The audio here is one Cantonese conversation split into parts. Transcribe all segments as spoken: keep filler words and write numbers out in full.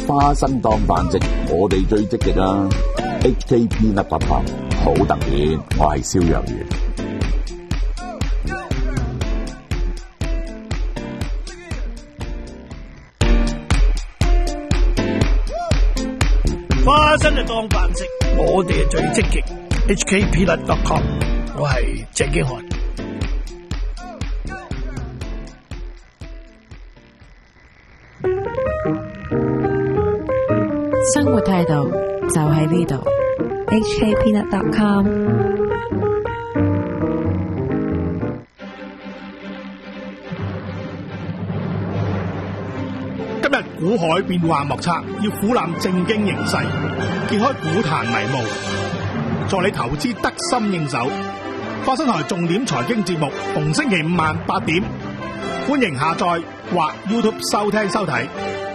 花生當飯食，我哋最積極啊 ！H K P 粒白棒好特別，我係蕭若元。 花生就當飯食，我哋係最積極。H K P 粒 dot com， 我係鄭經翰。 生活態度就喺呢度 ，H K P 粒 dot com。 今日股海變幻莫測，要俯瞰正經形勢，揭開股壇迷霧，助你投資得心應手。花生台重點財經節目，逢星期五晚八點，歡迎下載或 YouTube 收聽收睇。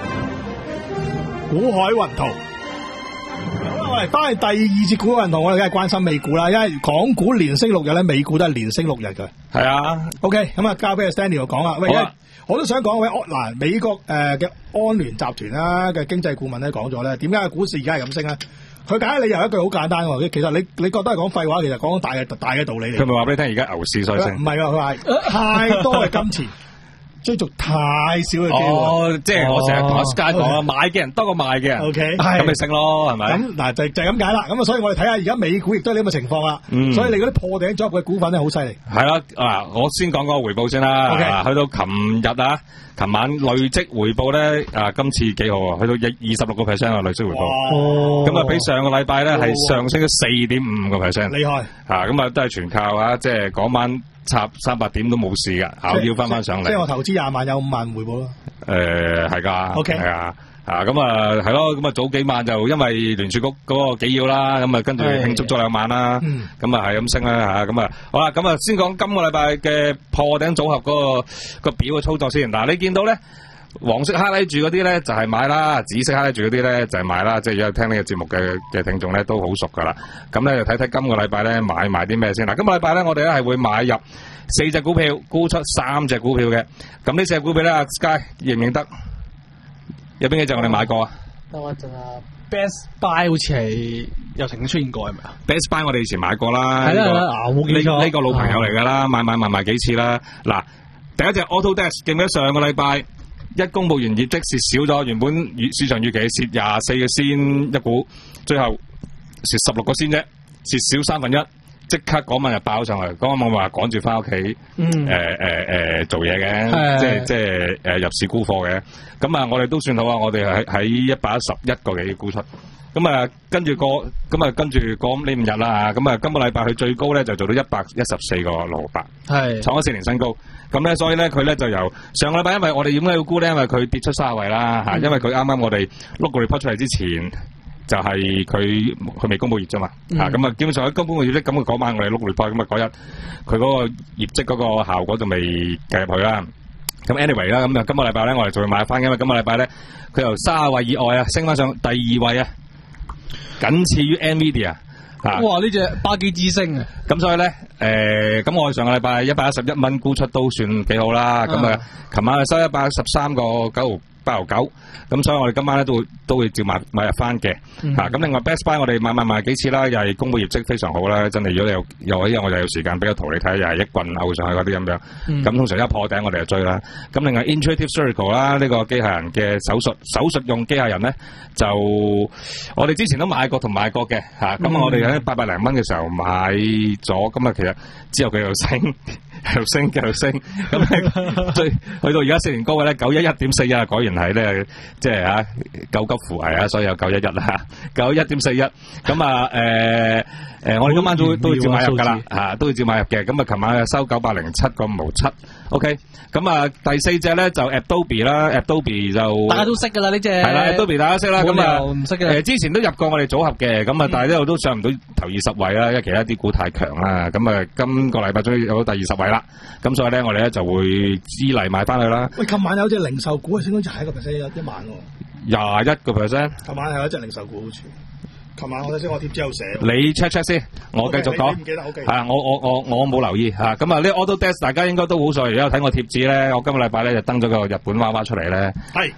股海雲圖，好啦，我哋翻嚟第二節股海雲圖，我哋梗係關心美股啦，因為港股連升六日咧，美股都係連升六日嘅。 係啊 ，OK，咁啊，交俾阿 Stanley 講啦。喂，我都想講喂，嗱，美國誒嘅安聯集團啦嘅經濟顧問咧講咗咧，點解個股市而家係咁升咧？佢解理由一句好簡單喎，其實你你覺得係講廢話，其實講大嘅大嘅道理嚟。 佢咪話俾你聽，而家牛市所以升？ 唔係㗎，佢話太多嘅金錢。追逐太少嘅機會， 哦，即係我成日同阿 Sky 講啦，買嘅人多過賣嘅人 ，OK， 咁咪升咯，係咪？ 咁嗱就就係咁解啦。咁啊，所以我哋睇下而家美股亦都係呢個情況啦。嗯，所以你嗰啲破頂組合嘅股份咧，好犀利。係啦，啊，我先講個回報先啦。OK，去到琴日啊，琴晚累積回報咧，啊，今次幾好啊，去到二二十六個 percent 嘅累積回報。咁啊，比上個禮拜咧係上升咗四點五個 percent。厲害。嚇，咁啊都係全靠啊，即係嗰晚插三百點都冇事噶，咬腰翻翻上嚟。 即係我投資廿萬有五萬回報咯。 誒係㗎，OK 係啊，啊咁啊係咯，咁啊早幾晚就因為聯儲局嗰個紀要啦，咁啊跟住慶祝咗兩晚啦，咁啊係咁升啦嚇，咁啊好啦，咁啊先講今個禮拜嘅破頂組合嗰個個表嘅操作先。嗱，你見到咧黃色蝦住嗰啲咧就係買啦，紫色蝦住嗰啲咧就係賣啦。即係而家聽呢個節目嘅嘅聽眾咧都好熟噶啦。咁咧就睇睇今個禮拜咧買埋啲咩先。嗱，今個禮拜咧我哋咧係會買入四隻股票，沽出三隻股票嘅。咁呢四隻股票咧，阿 Sky 認唔認得？有邊幾隻我哋買過啊？ 等我陣啊 ，Best Buy 好似係又曾經出現過係咪啊 ？Best Buy 我哋以前買過啦。 係啦係啦，冇記錯。 呢個老朋友嚟噶啦，買買買買幾次啦。嗱，第一隻 Autodesk 記唔記得上個禮拜？一公佈完業績蝕少咗，原本市場預期蝕廿四個仙一股，最後蝕十六個仙啫，蝕少三分一，即刻嗰晚就爆上嚟。嗰晚我話趕住翻屋企，誒誒誒做嘢嘅，即係即係誒入市沽貨嘅。咁啊，我哋都算好啊，我哋喺喺一百一十一個幾沽出。咁啊，跟住個咁啊，跟住講呢五日啦，咁啊，今個禮拜佢最高咧就做到一百一十四個六八，係創咗四年新高。咁咧，所以咧佢咧就由上個禮拜，因為我哋點解要沽咧？因為佢跌出三十位啦嚇，因為佢啱啱我哋碌個 report 出嚟之前，就係佢佢未公佈業啫嘛嚇。咁啊，基本上喺公佈業績咁嘅嗰晚我哋碌 report，咁啊嗰日佢嗰個業績嗰個效果就未計入去啦。咁 anyway 啦，咁啊今個禮拜咧我哋就會買翻，因為今個禮拜咧佢由三十位以外啊升翻上第二位啊。僅次於 Nvidia 啊！ 哇！呢隻巴基之星啊！ 咁所以咧，誒，咁我哋上個禮拜一百一十一蚊沽出都算幾好啦。咁啊，琴晚收一百一十三個九毫八毫九。咁所以我哋今晚咧都會都會照買買入翻嘅。嚇！咁另外 Best Buy 我哋買買買幾次啦，又係公佈業績非常好啦。真係如果你有有一日我又有時間俾個圖你睇，又係一棍勾上去嗰啲咁樣。咁通常一破頂我哋就追啦。咁另外 Intuitive Surgical 啦，呢個機械人嘅手術手術用機械人咧，就我哋之前都買過同買過嘅嚇。咁我哋喺八百零蚊嘅時候買咗，咁啊其實之後佢又升。繼續升，繼續升，咁最去到而家四年高嘅咧，九一一點四一，果然係咧，即係啊，救急扶危啊，所以有九一一啦，九一點四一，咁啊，誒誒，我哋今晚都都會照買入噶啦，嚇，都會照買入嘅，咁啊，琴晚收九百零七個五毫七 ，OK，咁啊，第四隻咧就 Adobe 啦 ，Adobe 就大家都識噶啦呢隻， 係啦 ，Adobe 大家識啦，咁啊， 唔識嘅， 誒之前都入過我哋組合嘅，咁啊，但係呢度都上唔到頭二十位啦，因為其他啲股太強啦，咁啊，今個禮拜終於有到第二十位啦。咁所以咧，我哋咧就會資例買翻去啦。 喂，琴晚有隻零售股升咗廿一個 percent 一一萬喎。 廿一個 percent。琴晚係有一隻零售股好似。琴晚我睇先，我貼之後寫。 你 check check 先，我繼續講。 你唔記得 OK？ 係啊，我我我我冇留意嚇。咁啊，呢 Autodesk 大家應該都好熟，而家睇我貼紙咧，我今個禮拜咧就登咗個日本娃娃出嚟咧。係。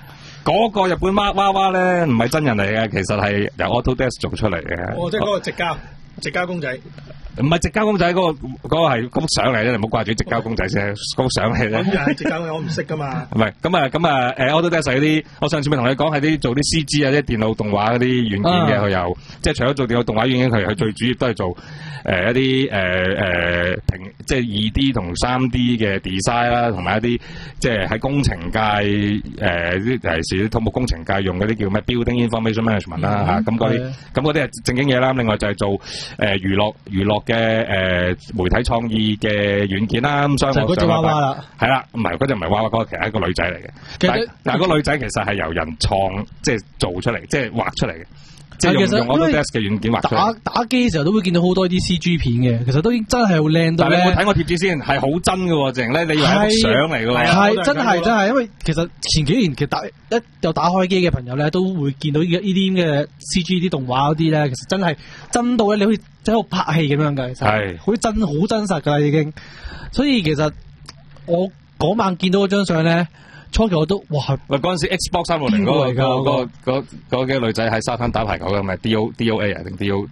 嗰個日本娃娃娃咧，唔係真人嚟嘅，其實係由 Autodesk 做出嚟嘅。 哦，即係嗰個直膠直膠公仔。 唔係直膠公仔，嗰、那個嗰、那個係嗰幅相嚟啫，你唔好掛住直膠公仔先，嗰幅相嚟啫。 咁又係直膠公仔，我唔識噶嘛。 唔係，咁啊，咁啊，誒 Autodesk 嗰啲，我上次咪同你講係啲做啲 C G 啊，即係電腦動畫嗰啲軟件嘅，佢又即係除咗做電腦動畫軟件，佢佢最主要都係做誒、呃、一啲誒誒平即係二 D 同三 D 嘅 design 啦，同埋一啲即係喺工程界誒啲尤其是啲土木工程界用嗰啲叫咩 Building Information Management 啦嚇，咁嗰啲咁嗰啲係正經嘢啦。另外就係做誒娛樂娛樂嘅誒、呃、媒體創意嘅軟件啦，咁所以我上個禮拜係啦，唔係嗰隻唔係娃娃，嗰個其實係一個女仔嚟嘅。但係嗱，嗰個女仔其實係由人創即係做出嚟，即係畫出嚟嘅，即係用用 Autodesk 嘅軟件畫出嚟。 打打機嘅時候都會見到好多啲 C G 片嘅，其實都真係好靚到咧。但係你有冇睇我貼紙先？係好真嘅喎，淨咧你以為係相嚟嘅喎。 係真係真係，因為其實前幾年其實打一有打開機嘅朋友咧，都會見到呢呢啲嘅 C G 啲動畫嗰啲咧，其實真係真到咧，你好似喺度拍戲咁樣嘅，其實係好真好真實㗎啦已經。所以其實我嗰晚見到嗰張相咧，初期我都哇！ 喂，嗰陣時 Xbox 三六零嗰個嗰嗰嗰幾個女仔喺沙灘打排球嘅，咪 D O D O A 啊定 D O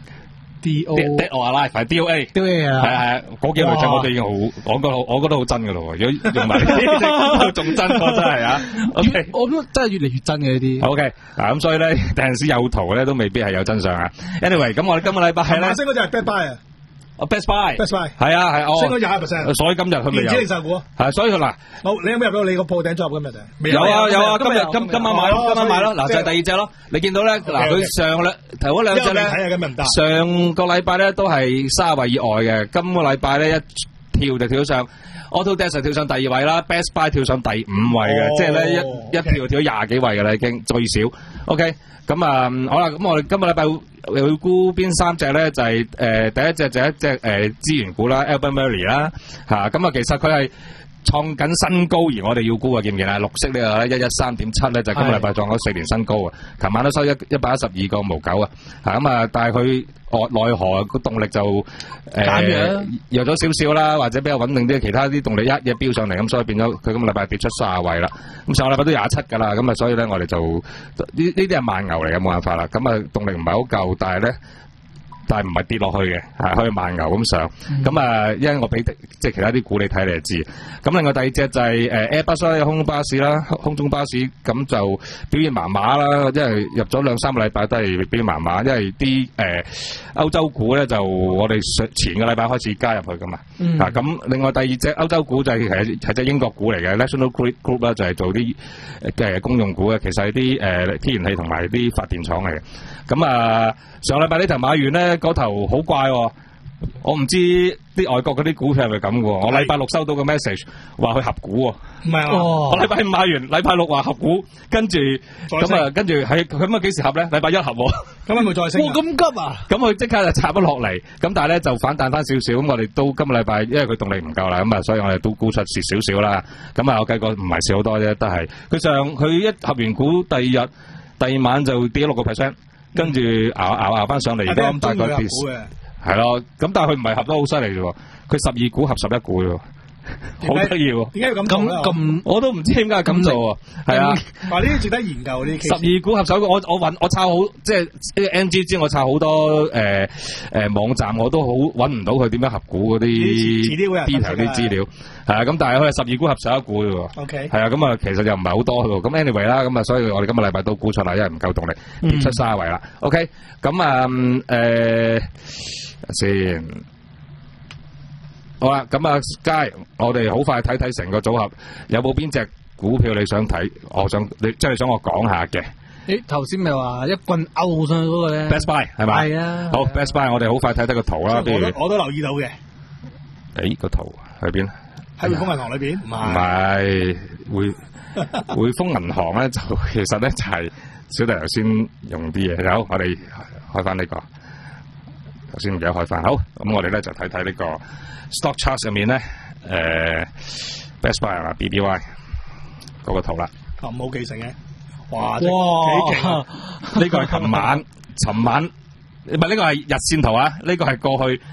D O Dead or Alive 係 D O A D O A 啊， 係係嗰幾個女仔我都已經好，我覺得我覺得好真㗎咯喎，如果用埋呢啲仲真過真係啊 ！OK， 我覺得真係越嚟越真嘅呢啲。 OK，嗱咁所以咧，有陣時有圖咧都未必係有真相啊。Anyway，咁我哋今個禮拜係咧， 升嗰隻係 Best Buy 啊。 哦 Best Buy，Best Buy 係啊係， 升咗廿 percent， 所以今日佢咪有電子零售股係，所以佢嗱， 好，你有冇入到你個鋪頂 job 今日就？ 有啊有啊，今日今今晚買咯，今晚買咯，嗱就係第二隻咯。你見到咧，嗱佢上兩頭嗰兩隻咧，上個禮拜咧都係三十位以外嘅，今個禮拜咧一跳就跳上 Autodesk 跳上第二位啦 ，Best Buy 跳上第五位嘅，即係咧一一跳跳咗廿幾位嘅啦，已經最少。OK，咁啊好啦，咁我哋今個禮拜會估邊三隻咧？就係、是、誒、呃、第一隻就一隻誒資源股啦 ，Albemarle 啦嚇，咁啊其實佢係創緊新高，而我哋要估啊，見唔見啊？綠色呢個咧一一三點七咧，就今個禮拜創咗四年新高啊！琴晚都收一一百一十二個無九啊！嚇咁啊，但係佢我奈何個動力就誒、呃、弱咗少少啦，或者比較穩定啲，其他啲動力一嘢飆上嚟，咁所以變咗佢今個禮拜跌出卅位啦。咁上個禮拜都廿七㗎啦，咁啊所以咧我哋就呢呢啲係慢牛嚟嘅，冇辦法啦。咁啊動力唔係好夠，但係咧。但係唔係跌落去嘅，係可以慢牛咁上。咁、嗯、啊，因為我俾即係其他啲股你睇，你就知。咁另外第二隻就係誒 Airbus 空中巴士啦，空中巴士咁就表現麻麻啦，因為入咗兩三個禮拜都係表現麻麻，因為啲誒、呃、歐洲股咧就我哋前個禮拜開始加入去噶嘛。嗯、啊，咁另外第二隻歐洲股就係係係隻英國股嚟嘅 National Grid Group 啦，就係做啲嘅公用股嘅，其實係啲誒天然氣同埋啲發電廠嚟嘅。咁啊，上禮拜呢頭買完咧，嗰頭好怪喎、哦，我唔知啲外國嗰啲股票係咪咁嘅喎。我禮拜六收到個 message 話佢合股喎、哦， 唔係啊， 我禮拜五買完，禮拜六話合股，跟住咁啊，跟住係咁啊幾時合咧？禮拜一合喎， 咁係咪再升？ 咁急啊！ 咁佢即刻就插咗落嚟，咁但係咧就反彈翻少少，咁我哋都今個禮拜因為佢動力唔夠啦，咁啊，所以我哋都沽出蝕少少啦。咁啊，我計過唔係蝕好多啫，都係佢上佢一合完股，第二日第二晚就跌咗六個 percent。跟住熬熬熬翻上嚟，而家大概跌，係咯。咁但係佢唔係合得好犀利啫喎，佢十二股合十一股喎，好得意喎。點解要咁咁咁？我都唔知點解咁做喎。係啊， 話呢啲值得研究呢啲。 十二股合十一股，我我揾我抄好，即係呢個 N G 之我抄好多誒誒、呃呃、網站，我都好揾唔到佢點樣合股嗰啲 detail 啲資料。係啊，咁但係佢係十二股合十一股嘅喎。OK。係啊，咁啊，其實又唔係好多嘅喎。咁 anyway 啦，咁啊，所以我哋今個禮拜都沽出啦，因為唔夠動力，跌出卅位啦。OK。咁啊誒先，好啦，咁啊，Sky，我哋好快睇睇成個組合，有冇邊隻股票你想睇？我想你即係你想我講下嘅。 誒，頭先咪話一棍勾上去嗰個咧 ？Best Buy 係咪？係啊。好 ，Best Buy，我哋好快睇睇個圖啦。譬如我都留意到嘅。 誒，個圖喺邊？ 喺匯豐銀行裏邊？唔係，匯匯豐銀行咧就其實咧就係小弟頭先用啲嘢。好，我哋開翻呢個，頭先唔記得開翻。好，咁我哋咧就睇睇呢個 stock chart 上面咧，誒 Best Buy 啊 B B Y 嗰個圖啦。 咁冇記性嘅，哇！哇！ 呢個係琴晚，尋晚唔係呢個係日線圖啊，呢個係過去。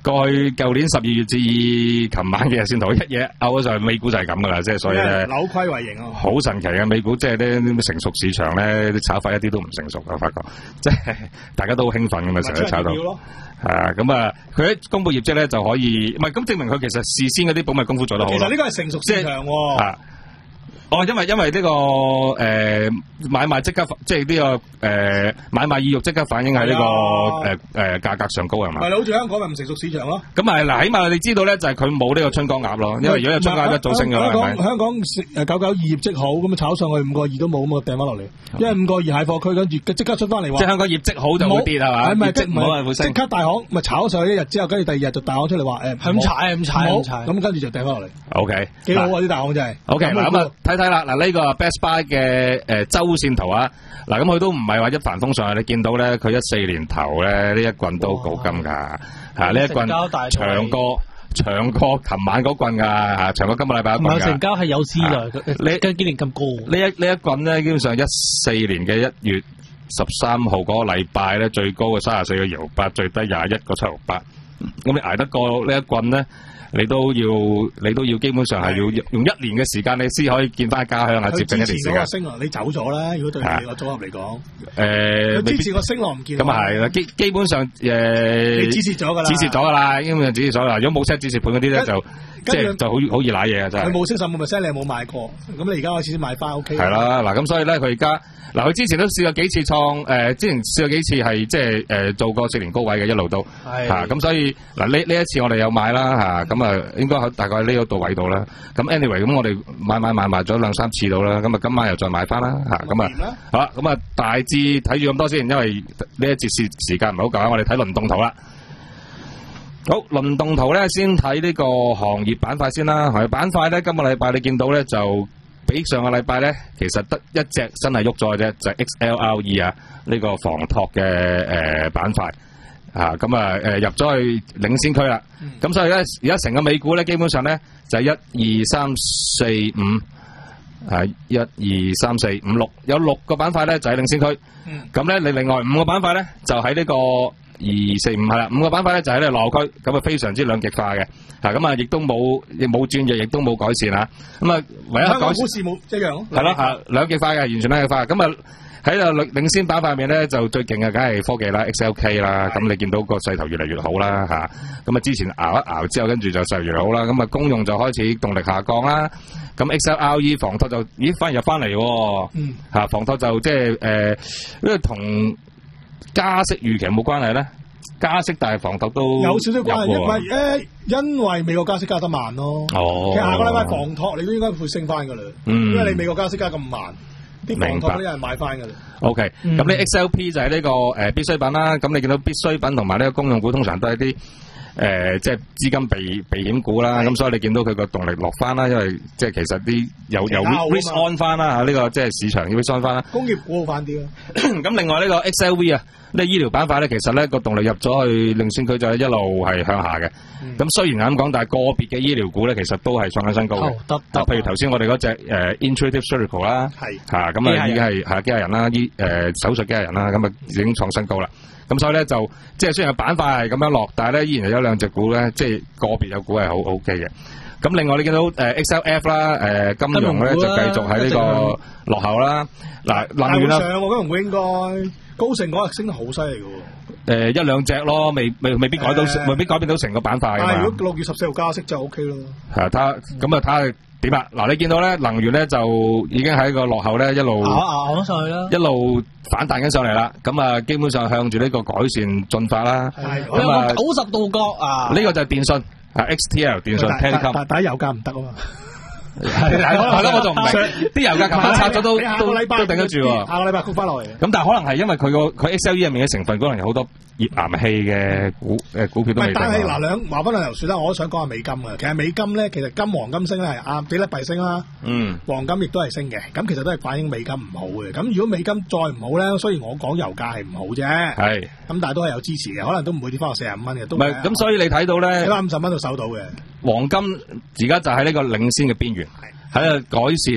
過去舊年十二月至琴晚嘅日線圖一嘢拗咗上去，美股就係咁噶啦，即係所以咧扭虧為盈啊！ 好神奇嘅美股，即係咧成熟市場咧啲炒法一啲都唔成熟，我發覺即係大家都好興奮咁嘛，成日炒到係啊，咁啊，佢一公布業績咧就可以，唔係咁證明佢其實事先嗰啲保密功夫做得好。 其實呢個係成熟市場喎。 啊哦，因為因為呢、這個誒、呃、買賣即刻即係呢、這個誒、呃、買賣意欲即刻反映喺呢、這個誒誒價格上高係嘛？ 係啦，好似香港咪唔成熟市場咯。 咁係嗱，起碼你知道咧，就係佢冇呢個春江鴨咯。因為如果有春江鴨一早升㗎啦，係咪？ 香港誒九九二業績好，咁啊炒上去五個二都冇，咁啊掟翻落嚟。因為五個二蟹貨區，跟住即刻出翻嚟話。即係香港業績好就會跌係嘛？業績唔好係會升。即刻大行咪炒上去一日之後，跟住第二日就大行出嚟話誒， 係咁踩咁踩咁踩， 咁跟住就掟翻落嚟。 O K， 幾好啊啲大行真係。 O K，嗱咁啊睇睇啦，嗱呢個。Best Buy 嘅誒周線圖啊，嗱咁佢都唔係話一帆風順，你見到咧佢一四年頭咧呢一棍都好金㗎，嚇呢一棍長過長過琴晚嗰棍㗎，嚇長過今個禮拜一棍㗎。唔係成交係有資來，你近幾年咁高？呢一呢一棍咧，基本上一四年嘅一月十三號嗰個禮拜咧，最高嘅三十四個搖八，最低廿一個七毫八。咁你捱得過呢一棍咧？你都要，你都要基本上係要用一年嘅時間，你先可以見翻家鄉啊，接近一年時間。佢支持嗰個升浪，你走咗啦。如果對你個組合嚟講，誒，支持個升浪唔見。咁啊係啦，基基本上誒，你支持咗噶啦，支持咗噶啦，基本上支持咗啦。如果冇 set 支持盤嗰啲咧，就即係就好好易瀨嘢啊！真係。佢冇升十五 percent，你又冇買過，咁你而家開始先買翻 OK。係啦，嗱咁所以咧，佢而家嗱佢之前都試過幾次創誒，之前試過幾次係即係誒做過四年高位嘅一路都嚇，咁所以嗱呢呢一次我哋有買啦嚇，咁啊應該大概喺呢個度位度啦。咁 anyway 咁我哋買買買買咗兩三次到啦，咁啊今晚又再買翻啦嚇，咁啊好啦，咁啊大致睇住咁多先，因為呢一節時時間唔係好夠，我哋睇輪動圖啦。好，輪動圖咧，先睇呢個行業板塊先啦。行業板塊咧，今個禮拜你見到咧就比上個禮拜咧，其實得一隻真係喐咗嘅啫，就係 X L R E 啊，呢個房託嘅誒板塊啊，咁啊誒入咗去領先區啦。咁、嗯、所以咧，而家成個美股咧，基本上咧就係一二三四五，係一二三四五六，有六個板塊咧就喺領先區。咁咧、嗯，你另外五個板塊咧就喺呢個二四五係啦，五個板塊咧就喺呢個落區，咁啊非常之兩極化嘅，嚇咁啊亦都冇亦冇轉弱，亦都冇改善啊，咁啊唯一改善股市冇一樣咯，係咯嚇兩極化嘅，完全兩極化，咁啊喺度領領先板塊面咧就最勁嘅梗係科技啦 ，X L K 啦，咁你見到個勢頭越嚟越好啦嚇，咁啊之前熬一熬之後，跟住就勢頭越嚟越好啦，咁啊公用就開始動力下降啦，咁 X L R E 房託就咦反而入翻嚟喎，嗯嚇房託就即係誒因為同加息預期有冇關係咧？加息但係房託都有少少關係，因為誒，因為美國加息加得慢咯。哦，其實下個禮拜房託你都應該會升翻噶啦。嗯，因為你美國加息加咁慢，啲房託都有人買翻噶啦。O K，咁呢 X L P 就係呢個誒必需品啦。咁你見到必需品同埋呢個公用股通常都係啲誒即係資金避避險股啦。咁所以你見到佢個動力落翻啦，因為即係其實啲有有 risk on 翻啦嚇，呢個即係市場要 risk on 翻啦。工業股好翻啲咯。咁另外呢個 X L V 啊。呢醫療板塊咧，其實咧個動力入咗去領先區就一路係向下嘅。咁、嗯、雖然係咁講，但係個別嘅醫療股咧，其實都係創緊新高嘅。得得、哦，譬如頭先我哋嗰隻誒 Intuitive Surgical 啦，係嚇咁啊，已經係係機械人啦，醫誒、呃、手術機械人啦，咁啊已經創新高啦。咁所以咧就即係雖然板塊係咁樣落，但係咧依然有兩隻股咧，即係個別有股係好 OK 嘅。咁另外你見到誒 X L F 啦，誒、呃、金融咧就繼續喺呢個落後啦。嗱，能源啦，上我金融股應該。高盛嗰日升得好犀利嘅喎，誒一兩隻咯，未未未必改到，未必改變到成個板塊。但係如果六月十四號加息就 O K 咯。係啊，睇咁啊，睇下點啊。嗱，你見到咧能源咧就已經喺個落後咧一路熬熬咗上去啦，一路反彈緊上嚟啦。咁啊，基本上向住呢個改善進發啦。係，咁啊九十度角啊！呢個就係電信啊 ，X T L 電信 Telecom。但但係油價唔得啊嘛。係係咯，我仲唔明啲油價琴晚拆咗都都都頂得住喎。下個禮拜沽翻落嚟。咁但係可能係因為佢個佢 X L E 入面嘅成分可能有好多頁岩氣嘅股誒股票都未。但係嗱兩話翻兩頭算啦，我都想講下美金啊。其實美金咧，其實金黃金升咧係啱，比特幣升啦。嗯。黃金亦都係升嘅，咁其實都係反映美金唔好嘅。咁如果美金再唔好咧，雖然我講油價係唔好啫。係。咁但係都係有支持嘅，可能都唔會跌翻落四十五蚊嘅。唔係，咁所以你睇到咧，喺五十蚊度守到嘅。黃金而家就喺呢個領先嘅邊緣，喺度改善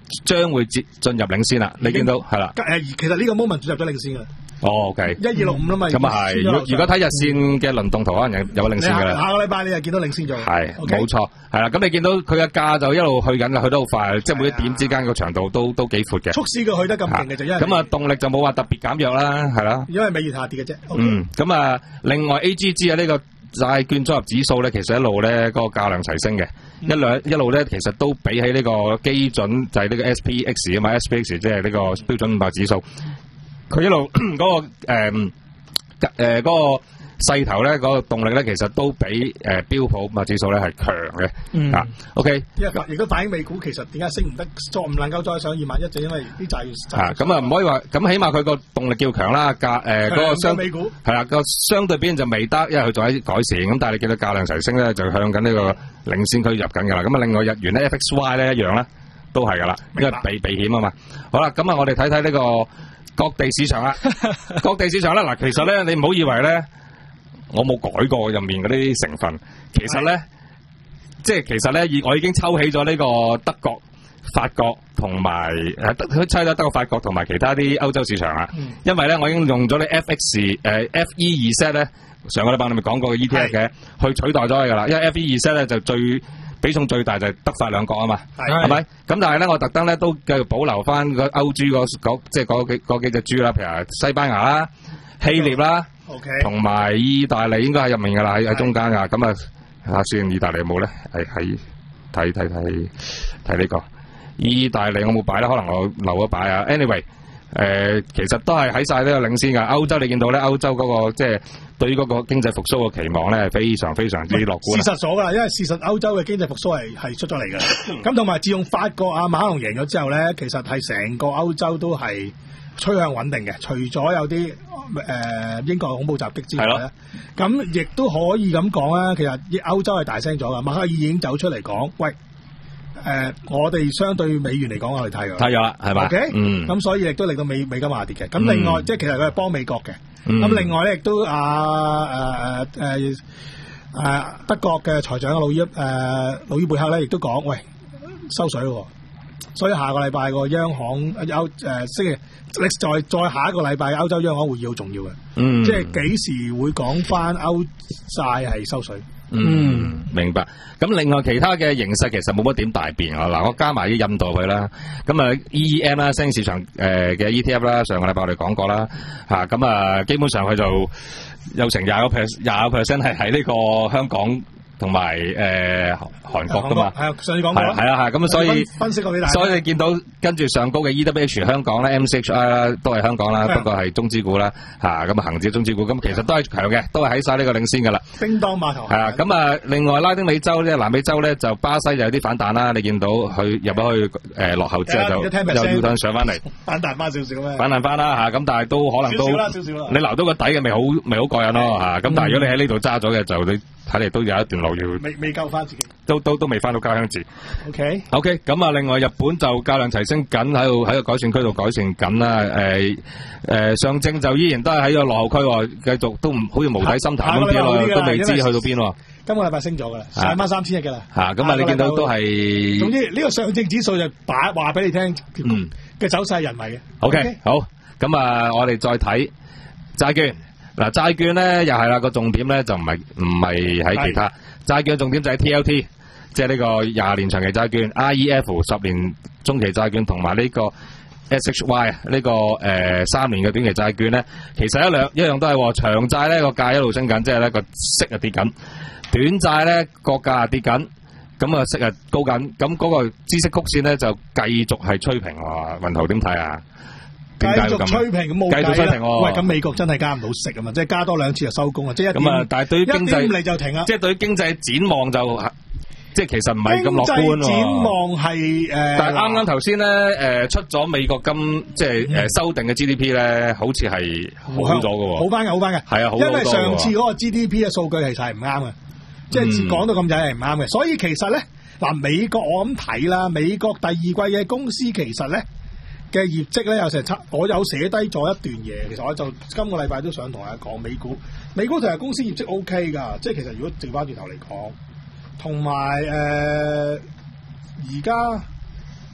將會接進入領先啦。你見到係啦。 誒，其實呢個 moment 進入咗領先㗎。 哦 ，OK， 一二六五啦嘛。 咁啊係。如果如果睇日線嘅輪動圖，可能有有領先㗎啦。 下個禮拜你就見到領先咗。係， 冇錯，係啦。咁你見到佢嘅價就一路去緊嘅，去得好快，即係每一點之間個長度都都幾闊嘅。 促使佢去得咁勁嘅就因為咁啊，動力就冇話特別減弱啦，係啦。 因為美元下跌嘅啫。 嗯，咁啊，另外 A G G 啊呢個債券組合指數咧，其實一路咧嗰個價量齊升嘅，一路一路咧其實都比起呢個基準就係呢個 S P X 啊嘛 ，S P X 即係呢個標準五百指數。佢一路嗰、那個誒誒嗰個勢頭咧，嗰、那個動力咧，其實都比誒、呃、標普五百指數咧係強嘅。嗯、啊 ，OK。因為亦都反映美股其實點解升唔得，再唔能夠再上二萬一，就因為啲債券。 啊，咁啊唔可以話，咁起碼佢個動力叫強啦，價誒嗰個相美股係啦，個相對表現就未得，因為佢仲喺改善。咁但係你見到價量齊升咧，就向緊呢個領先區入緊㗎啦。咁啊，另外日元咧 F X Y 咧一樣啦，都係㗎啦，因為避避險啊嘛。好啦，咁啊，我哋睇睇呢個各地市場啦，各地市場咧嗱，其實咧你唔好以為咧，我冇改過入面嗰啲成分，其實咧，即係其實咧，我已經抽起咗呢個德國、法國同埋誒，佢抽咗德國、法國同埋其他啲歐洲市場啦。嗯、因為咧，我已經用咗啲 F X 誒、呃、F E 二 set 咧，上個禮拜你咪講過嘅 E T F 嘅，去取代咗佢噶啦。因為 F E 二 set 咧就最比重最大就係德法兩國啊嘛，係咪？咁但係咧，我特登咧都繼續保留翻個歐豬嗰即係嗰幾嗰幾隻豬啦，譬如西班牙啦、希臘啦，同埋意大利應該喺入面噶啦，喺喺中間噶。咁啊，睇下先，意大利有冇咧？係喺睇睇睇睇呢個意大利我冇擺啦，可能我漏咗擺啊。Anyway。誒、呃，其實都係喺晒呢個領先噶。歐洲你見到咧，歐洲嗰、那個即係對於嗰個經濟復甦嘅期望咧，係非常非常之樂觀。 事實咗噶啦，因為事實歐洲嘅經濟復甦係係出咗嚟噶。咁同埋自從法國啊馬龍贏咗之後咧，其實係成個歐洲都係趨向穩定嘅。除咗有啲誒、呃、英國恐怖襲擊之外咧，咁亦都可以咁講啦。其實歐洲係大聲咗噶，默克爾已經走出嚟講，喂。誒、呃，我哋相對美元嚟講，我哋睇咗， 睇咗啦，係嘛？ OK， 嗯， 咁所以亦都令到美美金下跌嘅。咁另外，嗯、即係其實佢係幫美國嘅。咁、嗯、另外咧，亦都啊誒誒誒誒德國嘅財長魯伊誒魯伊貝克咧，亦都講，喂，收水喎。所以下個禮拜個央行歐誒星期，再再下一個禮拜歐洲央行會議好重要嘅。嗯，即係幾時會講翻歐債係收水？ 嗯，明白。咁另外其他嘅形勢其實冇乜點大變啊。嗱，我加埋啲印度去啦。咁啊 E E M 啦，新興市場誒嘅 E T F 啦，上個禮拜我哋講過啦。吓，咁啊，基本上佢就有成廿個 percent，廿個 percent 係喺呢個香港同埋誒韓國噶嘛。 係啊，上次講過啦。 係啊係，咁所以分析過幾大。 所以你見到跟住上高嘅 E W H 香港咧 ，M C H I 啦，都係香港啦，不過係中資股啦。吓，咁啊恒指中資股，咁其實都係強嘅，都係喺晒呢個領先噶啦。 叮當碼頭。係啊，咁啊，另外拉丁美洲咧，南美洲咧就巴西就有啲反彈啦。你見到佢入咗去誒落後之後就又要等上翻嚟， 反彈翻少少咩？ 反彈翻啦吓，咁但係都可能都少少啦，少少啦。 你留到個底嘅咪好咪好過癮咯吓。咁但係如果你喺呢度揸咗嘅，就你睇嚟都有一段路要。 未未夠翻自己。都都都未翻到家鄉字。 O K。 O K。咁啊，另外日本就價量提升緊，喺度喺個改善區度改善緊啦。誒誒，上證就依然都係喺個落後區，繼續都唔好似無底深潭咁跌落去，都未知去到邊。 今個禮拜升咗噶啦，上翻三千億噶啦。 吓，咁啊，你見到都係。 總之呢個上證指數就把話俾你聽，嗯嘅走勢係人為嘅。 O K。好，咁啊，我哋再睇債券。嗱，債券咧又係啦，個重點咧就唔係唔係喺其他債券嘅重點就喺 T L T， 即係呢個廿年長期債券 ，R E F 十年中期債券同埋呢個 S H Y 呢個誒三年嘅短期債券咧，其實一兩一樣都係長債咧個價一路升緊，即係咧個息啊跌緊，短債咧個價跌緊，咁啊息啊高緊，咁嗰個孳息曲線咧就繼續係吹平喎。雲圖點睇啊？ 繼續吹平咁冇計啦。 繼續吹平喎。 喂，咁美國真係加唔到息啊嘛，即係加多兩次就收工啊，即係一點。 咁啊，但係對於經濟一點五厘就停啦。 即係對於經濟展望就即係其實唔係咁樂觀喎。 經濟展望係誒。 但係啱啱頭先咧誒出咗美國今即係誒修訂嘅 G D P 咧，好似係好咗嘅喎。 好翻嘅，好翻嘅。 係啊，好。 因為上次嗰個 G D P 嘅數據其實係唔啱嘅，即係講到咁滯係唔啱嘅。所以其實咧嗱，美國我咁睇啦，美國第二季嘅公司其實咧。嘅業績咧有成七，我有寫低咗一段嘢。其實我就今個禮拜都想同大家講美股，美股其實公司業績 O K 㗎，即係其實如果調翻轉頭嚟講，同埋誒而家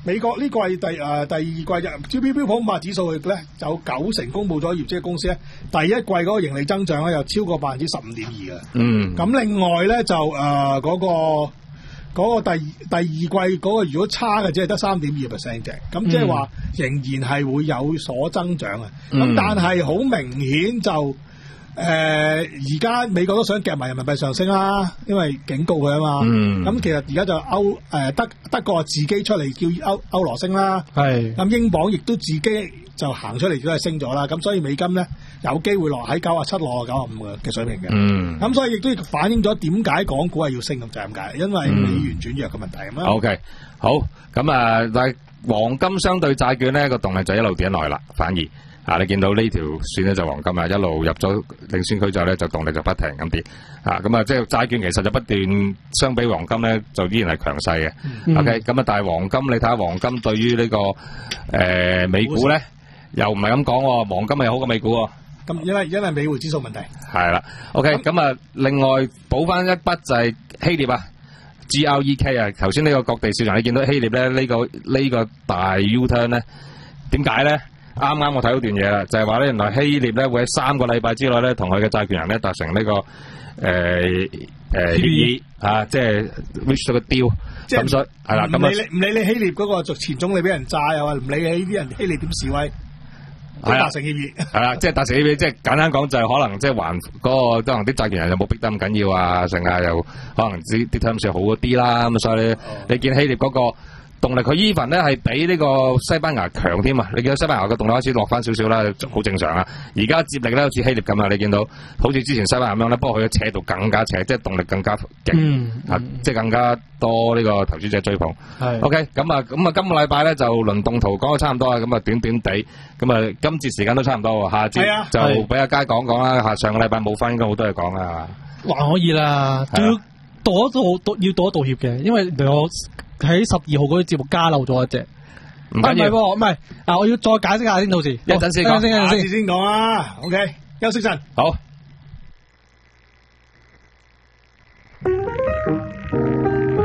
美國呢季第誒、呃、第二季就標標普五百指數咧，有九成公佈咗業績嘅公司咧，第一季嗰個盈利增長咧又超過百分之十五點二嘅。嗯，咁另外咧就誒嗰、呃那個嗰、那個第第二季嗰個如果差嘅只係得三點二 percent 嘅，咁即係話仍然係會有所增長啊。咁、嗯、但係好明顯就。誒而家美國都想夾埋人民幣上升啦，因為警告佢啊嘛。咁、嗯、其實而家就歐誒、呃、德德國自己出嚟叫歐歐羅升啦。係。咁英鎊亦都自己就行出嚟都係升咗啦。咁所以美金咧有機會落喺九啊七落九啊五嘅水平嘅。嗯。咁所以亦都反映咗點解港股係要升咁就係咁解，因為美元轉弱嘅問題咁樣。O K，好。咁啊，但係黃金相對債券咧個動力就一路跌落嚟啦，反而。啊！你見到呢條線咧就黃金啊，一路入咗領先區之後咧，就動力就不停咁跌啊！咁啊，即係債券其實就不斷相比黃金咧，就依然係強勢嘅。嗯、OK， 咁啊，但係黃金你睇下黃金對於呢、這個誒、呃、美股咧，又唔係咁講喎，黃金係好過美股喎。咁因為因為美匯指數問題。係啦。OK，咁啊，另外補翻一筆就係希臘啊 ，G R E K 啊，頭先呢個各地市場你見到希臘咧呢、這個呢、這個大 U turn 咧，點解咧？啱啱我睇到段嘢啦，就係話咧，原來希臘咧會喺三個禮拜之內咧，同佢嘅債權人咧達成呢、這個誒誒協議啊，即係 reach 咗個 deal。咁所以係啦，咁唔理你唔理你希臘嗰個前總理俾人炸又話唔理你啲人希臘點示威，都達成協議。係啦，即係達成協議，即係簡單講就係可能即係還嗰、那個可能啲債權人又冇逼得咁緊要啊，成啊又可能啲啲 terms 好咗啲啦，咁所以你、哦、你見希臘嗰、那個。動力佢 even 咧係比呢個西班牙強添啊！你見到西班牙嘅動力開始落翻少少啦，好正常啊！而家接力咧好似希臘咁啊！你見到好似之前西班牙咁樣咧，不過佢嘅斜度更加斜，即係動力更加勁、嗯嗯、啊！即係更加多呢個投資者追捧。係 OK 咁啊咁啊！今個禮拜咧就輪動圖講得差唔多啊！咁啊短短地咁啊，今節時間都差唔多喎，下節就俾阿佳講講啦。下上個禮拜冇翻，應該好多嘢講啊！還可以啦，都要道一道要道一道歉嘅，因為我。喺十二號嗰啲節目加漏咗一隻，唔係唔係，嗱我要再解釋下先，到時一陣先講，下次先講啊。OK， 休息陣，好。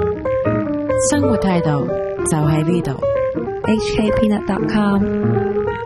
生活態度就喺呢度。H K Peanut dot com